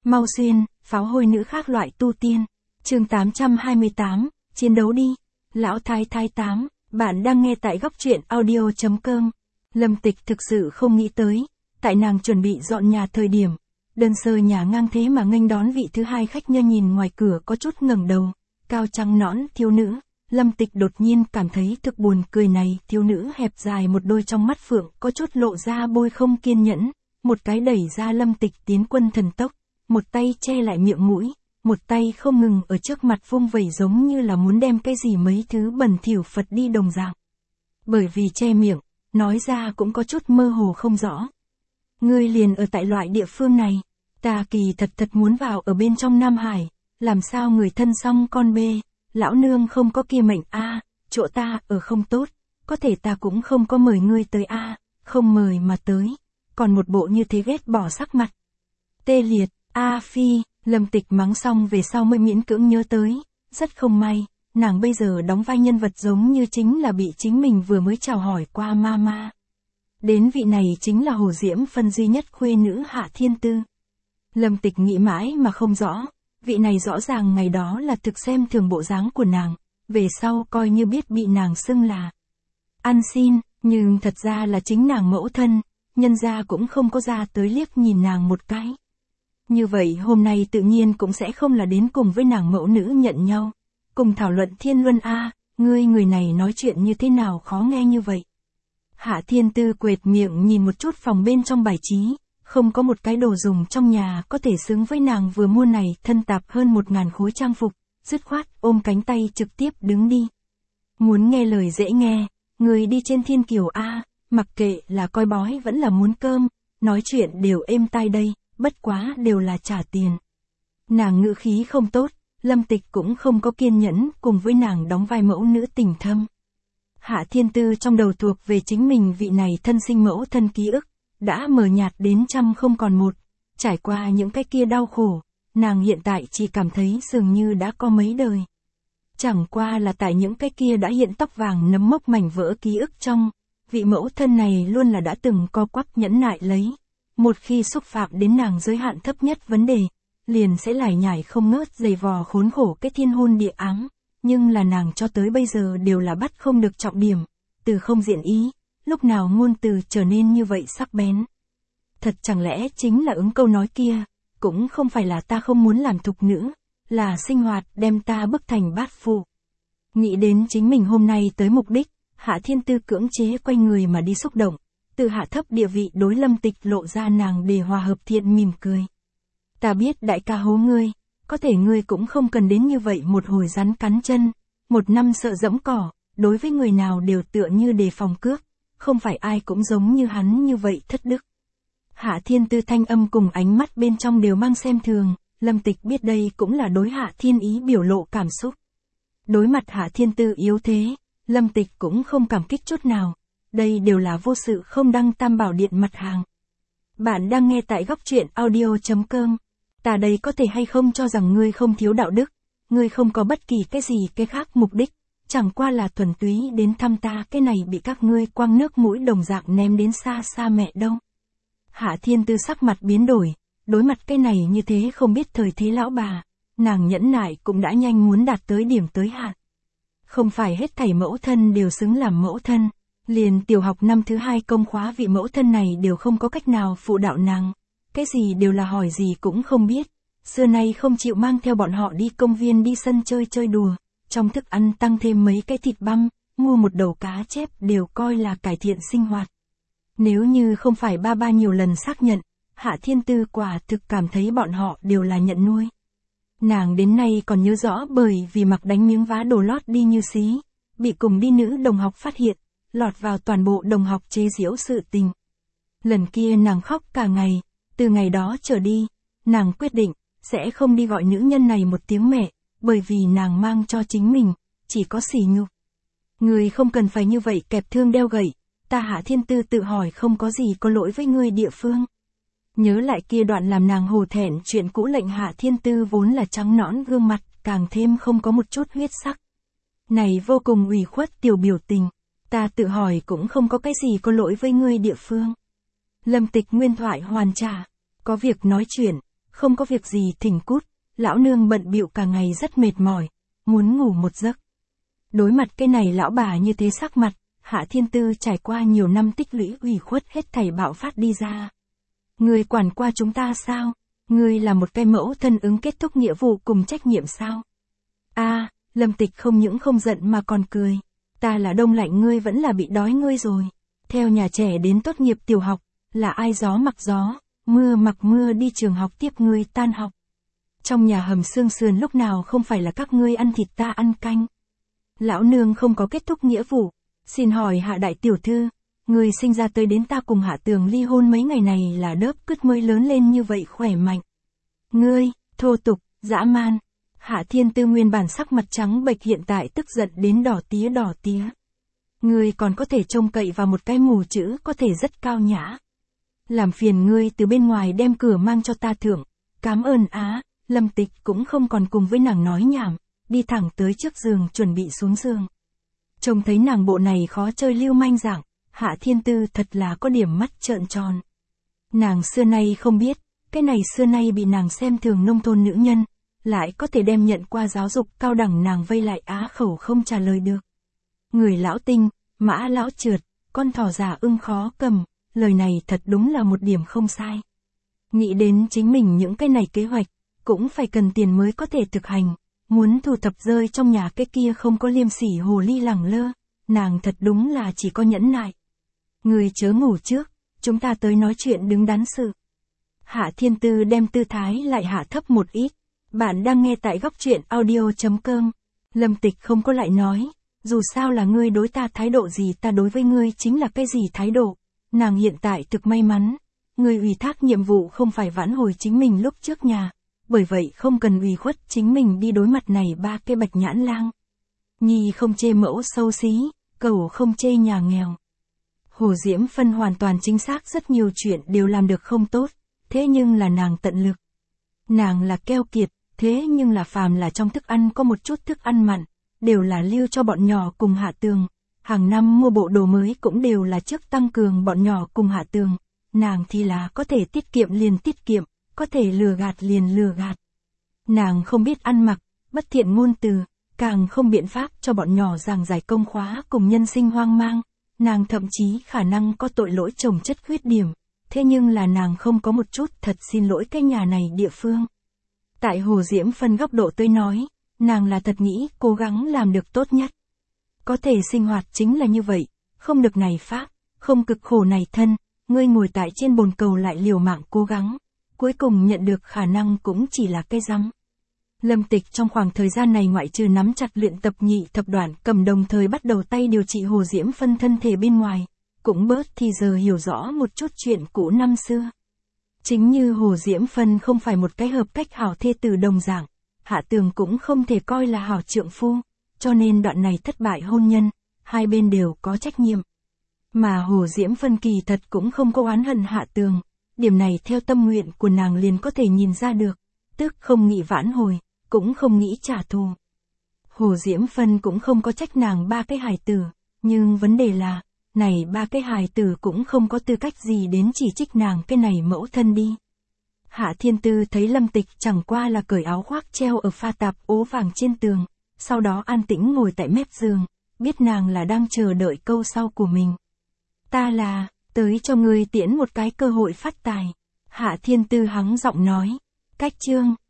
Mau xuyên, pháo hôi nữ khác loại tu tiên. Chương 828, chiến đấu đi. Lão Thái Thái 8, bạn đang nghe tại góc truyện audio.com. Lâm Tịch thực sự không nghĩ tới, tại nàng chuẩn bị dọn nhà thời điểm, đơn sơ nhà ngang thế mà nghênh đón vị thứ hai khách nhân nhìn ngoài cửa có chút ngẩng đầu, cao trắng nõn thiếu nữ. Lâm Tịch đột nhiên cảm thấy thực buồn cười này, thiếu nữ hẹp dài một đôi trong mắt phượng có chút lộ ra bôi không kiên nhẫn, một cái đẩy ra Lâm Tịch tiến quân thần tốc, một tay che lại miệng mũi, một tay không ngừng ở trước mặt vung vẩy giống như là muốn đem cái gì mấy thứ bẩn thỉu phật đi đồng dạng. Bởi vì che miệng, nói ra cũng có chút mơ hồ không rõ. Ngươi liền ở tại loại địa phương này, ta kỳ thật muốn vào ở bên trong Nam Hải, làm sao người thân xong con bê, lão nương không có kia mệnh a, chỗ ta ở không tốt, có thể ta cũng không có mời ngươi tới a, không mời mà tới, còn một bộ như thế ghét bỏ sắc mặt. Tê liệt, a phi, Lâm Tịch mắng xong về sau mới miễn cưỡng nhớ tới, rất không may, nàng bây giờ đóng vai nhân vật giống như chính là bị chính mình vừa mới chào hỏi qua mama. Đến vị này chính là Hồ Diễm Phân duy nhất khuê nữ Hạ Thiên Tư. Lâm Tịch nghĩ mãi mà không rõ, vị này rõ ràng ngày đó là thực xem thường bộ dáng của nàng, về sau coi như biết bị nàng xưng là ăn xin, nhưng thật ra là chính nàng mẫu thân, nhân gia cũng không có ra tới liếc nhìn nàng một cái. Như vậy hôm nay tự nhiên cũng sẽ không là đến cùng với nàng mẫu nữ nhận nhau, cùng thảo luận thiên luân a, ngươi người này nói chuyện như thế nào khó nghe như vậy. Hạ Thiên Tư quệt miệng nhìn một chút phòng bên trong bài trí, không có một cái đồ dùng trong nhà có thể xứng với nàng vừa mua này thân tạp hơn 1000 khối trang phục, dứt khoát ôm cánh tay trực tiếp đứng đi. Muốn nghe lời dễ nghe, người đi trên thiên kiều a, mặc kệ là coi bói vẫn là muốn cơm, nói chuyện đều êm tai đây, bất quá đều là trả tiền. Nàng ngữ khí không tốt, Lâm Tịch cũng không có kiên nhẫn cùng với nàng đóng vai mẫu nữ tình thâm. Hạ Thiên Tư trong đầu thuộc về chính mình vị này thân sinh mẫu thân ký ức, đã mờ nhạt đến trăm không còn một, trải qua những cái kia đau khổ, nàng hiện tại chỉ cảm thấy dường như đã có mấy đời. Chẳng qua là tại những cái kia đã hiện tóc vàng nấm mốc mảnh vỡ ký ức trong, vị mẫu thân này luôn là đã từng co quắp nhẫn nại lấy. Một khi xúc phạm đến nàng giới hạn thấp nhất vấn đề, liền sẽ lải nhải không ngớt giày vò khốn khổ cái thiên hôn địa ám, nhưng là nàng cho tới bây giờ đều là bắt không được trọng điểm, từ không diện ý, lúc nào ngôn từ trở nên như vậy sắc bén. Thật chẳng lẽ chính là ứng câu nói kia, cũng không phải là ta không muốn làm thục nữ, là sinh hoạt đem ta bức thành bát phụ. Nghĩ đến chính mình hôm nay tới mục đích, Hạ Thiên Tư cưỡng chế quay người mà đi xúc động, từ hạ thấp địa vị đối Lâm Tịch lộ ra nàng để hòa hợp thiện mỉm cười. Ta biết đại ca hố ngươi, có thể ngươi cũng không cần đến như vậy một hồi rắn cắn chân, một năm sợ dẫm cỏ, đối với người nào đều tựa như đề phòng cướp, không phải ai cũng giống như hắn như vậy thất đức. Hạ Thiên Tư thanh âm cùng ánh mắt bên trong đều mang xem thường, Lâm Tịch biết đây cũng là đối Hạ Thiên Ý biểu lộ cảm xúc. Đối mặt Hạ Thiên Tư yếu thế, Lâm Tịch cũng không cảm kích chút nào, đây đều là vô sự không đăng tam bảo điện mặt hàng. Bạn đang nghe tại góc truyện audio.com. Ta đây có thể hay không cho rằng ngươi không thiếu đạo đức, ngươi không có bất kỳ cái gì cái khác mục đích, chẳng qua là thuần túy đến thăm ta, cái này bị các ngươi quăng nước mũi đồng dạng ném đến xa xa mẹ đâu. Hạ Thiên Tư sắc mặt biến đổi, đối mặt cái này như thế không biết thời thế lão bà, nàng nhẫn nại cũng đã nhanh muốn đạt tới điểm tới hạn. Không phải hết thảy mẫu thân đều xứng làm mẫu thân, liền tiểu học năm thứ 2 công khóa vị mẫu thân này đều không có cách nào phụ đạo nàng, cái gì đều là hỏi gì cũng không biết, xưa nay không chịu mang theo bọn họ đi công viên đi sân chơi đùa, trong thức ăn tăng thêm mấy cái thịt băm, mua một đầu cá chép đều coi là cải thiện sinh hoạt. Nếu như không phải ba nhiều lần xác nhận, Hạ Thiên Tư quả thực cảm thấy bọn họ đều là nhận nuôi. Nàng đến nay còn nhớ rõ bởi vì mặc đánh miếng vá đồ lót đi như xí, bị cùng đi nữ đồng học phát hiện, lọt vào toàn bộ đồng học chế giễu sự tình. Lần kia nàng khóc cả ngày, từ ngày đó trở đi, nàng quyết định, sẽ không đi gọi nữ nhân này một tiếng mẹ, bởi vì nàng mang cho chính mình, chỉ có sỉ nhục. Ngươi không cần phải như vậy kẹp thương đeo gậy, ta Hạ Thiên Tư tự hỏi không có gì có lỗi với ngươi địa phương. Nhớ lại kia đoạn làm nàng hổ thẹn chuyện cũ, lệnh Hạ Thiên Tư vốn là trắng nõn gương mặt, càng thêm không có một chút huyết sắc. Này vô cùng ủy khuất tiểu biểu tình, ta tự hỏi cũng không có cái gì có lỗi với ngươi địa phương. Lâm Tịch nguyên thoại hoàn trả, có việc nói chuyện, Không có việc gì thỉnh cút, lão nương bận bịu cả ngày rất mệt mỏi, muốn ngủ một giấc. Đối mặt cái này lão bà như thế sắc mặt, Hạ Thiên Tư trải qua nhiều năm tích lũy ủy khuất hết thảy bạo phát đi ra. Ngươi quản qua chúng ta sao? Ngươi là một cái mẫu thân ứng kết thúc nghĩa vụ cùng trách nhiệm sao? Lâm Tịch không những không giận mà còn cười. Ta là đông lạnh ngươi vẫn là bị đói ngươi rồi. Theo nhà trẻ đến tốt nghiệp tiểu học, là ai gió mặc gió, mưa mặc mưa đi trường học tiếp ngươi tan học. Trong nhà hầm xương sườn lúc nào không phải là các ngươi ăn thịt ta ăn canh. Lão nương không có kết thúc nghĩa vụ. Xin hỏi Hạ đại tiểu thư, người sinh ra tới đến ta cùng Hạ Tường ly hôn mấy ngày này là đớp cứt mới lớn lên như vậy khỏe mạnh. Ngươi, thô tục, dã man. Hạ Thiên Tư nguyên bản sắc mặt trắng bệch hiện tại tức giận đến đỏ tía đỏ tía. Ngươi còn có thể trông cậy vào một cái mù chữ có thể rất cao nhã. Làm phiền ngươi từ bên ngoài đem cửa mang cho ta thưởng. Cám ơn á. Lâm Tịch cũng không còn cùng với nàng nói nhảm, đi thẳng tới trước giường chuẩn bị xuống giường. Trông thấy nàng bộ này khó chơi lưu manh dạng, Hạ Thiên Tư thật là có điểm mắt trợn tròn. Nàng xưa nay không biết, cái này xưa nay bị nàng xem thường nông thôn nữ nhân, lại có thể đem nhận qua giáo dục cao đẳng nàng vây lại á khẩu không trả lời được. Người lão tinh, mã lão trượt, con thỏ già ưng khó cầm, lời này thật đúng là một điểm không sai. Nghĩ đến chính mình những cái này kế hoạch, cũng phải cần tiền mới có thể thực hành. Muốn thu thập rơi trong nhà cái kia không có liêm sỉ hồ ly lẳng lơ, nàng thật đúng là chỉ có nhẫn nại. Người chớ ngủ trước, chúng ta tới nói chuyện đứng đắn sự. Hạ Thiên Tư đem tư thái lại hạ thấp một ít. Bạn đang nghe tại góc truyện audio.com. Lâm Tịch không có lại nói, dù sao là ngươi đối ta thái độ gì ta đối với ngươi chính là cái gì thái độ. Nàng hiện tại thực may mắn, ngươi ủy thác nhiệm vụ không phải vãn hồi chính mình lúc trước nhà. Bởi vậy không cần ủy khuất chính mình đi đối mặt này ba cái bạch nhãn lang. Nhi không chê mẫu xấu xí, cẩu không chê nhà nghèo. Hồ Diễm Phân hoàn toàn chính xác rất nhiều chuyện đều làm được không tốt, thế nhưng là nàng tận lực. Nàng là keo kiệt, thế nhưng là phàm là trong thức ăn có một chút thức ăn mặn, đều là lưu cho bọn nhỏ cùng Hạ Tường. Hàng năm mua bộ đồ mới cũng đều là trước tăng cường bọn nhỏ cùng Hạ Tường. Nàng thì là có thể tiết kiệm liền tiết kiệm. Có thể lừa gạt liền lừa gạt. Nàng không biết ăn mặc, bất thiện ngôn từ, càng không biện pháp cho bọn nhỏ giảng giải công khóa cùng nhân sinh hoang mang. Nàng thậm chí khả năng có tội lỗi chồng chất khuyết điểm, thế nhưng là nàng không có một chút thật xin lỗi cái nhà này địa phương. Tại Hồ Diễm Phân góc độ tôi nói, nàng là thật nghĩ cố gắng làm được tốt nhất. Có thể sinh hoạt chính là như vậy, không được này pháp, không cực khổ này thân, ngươi ngồi tại trên bồn cầu lại liều mạng cố gắng. Cuối cùng nhận được khả năng cũng chỉ là cái rắm. Lâm Tịch trong khoảng thời gian này ngoại trừ nắm chặt luyện tập nhị thập đoạn cầm đồng thời bắt đầu tay điều trị Hồ Diễm Phân thân thể bên ngoài, cũng bớt thì giờ hiểu rõ một chút chuyện cũ năm xưa. Chính như Hồ Diễm Phân không phải một cái hợp cách hảo thê tử đồng dạng, Hạ Tường cũng không thể coi là hảo trượng phu, cho nên đoạn này thất bại hôn nhân, hai bên đều có trách nhiệm. Mà Hồ Diễm Phân kỳ thật cũng không có oán hận Hạ Tường. Điểm này theo tâm nguyện của nàng liền có thể nhìn ra được, tức không nghĩ vãn hồi, cũng không nghĩ trả thù. Hồ Diễm Phân cũng không có trách nàng ba cái hài tử, nhưng vấn đề là, này ba cái hài tử cũng không có tư cách gì đến chỉ trích nàng cái này mẫu thân đi. Hạ Thiên Tư thấy Lâm Tịch chẳng qua là cởi áo khoác treo ở pha tạp ố vàng trên tường, sau đó an tĩnh ngồi tại mép giường, biết nàng là đang chờ đợi câu sau của mình. Ta là... tới cho ngươi tiễn một cái cơ hội phát tài. Hạ Thiên Tư hắng giọng nói. Cách chương,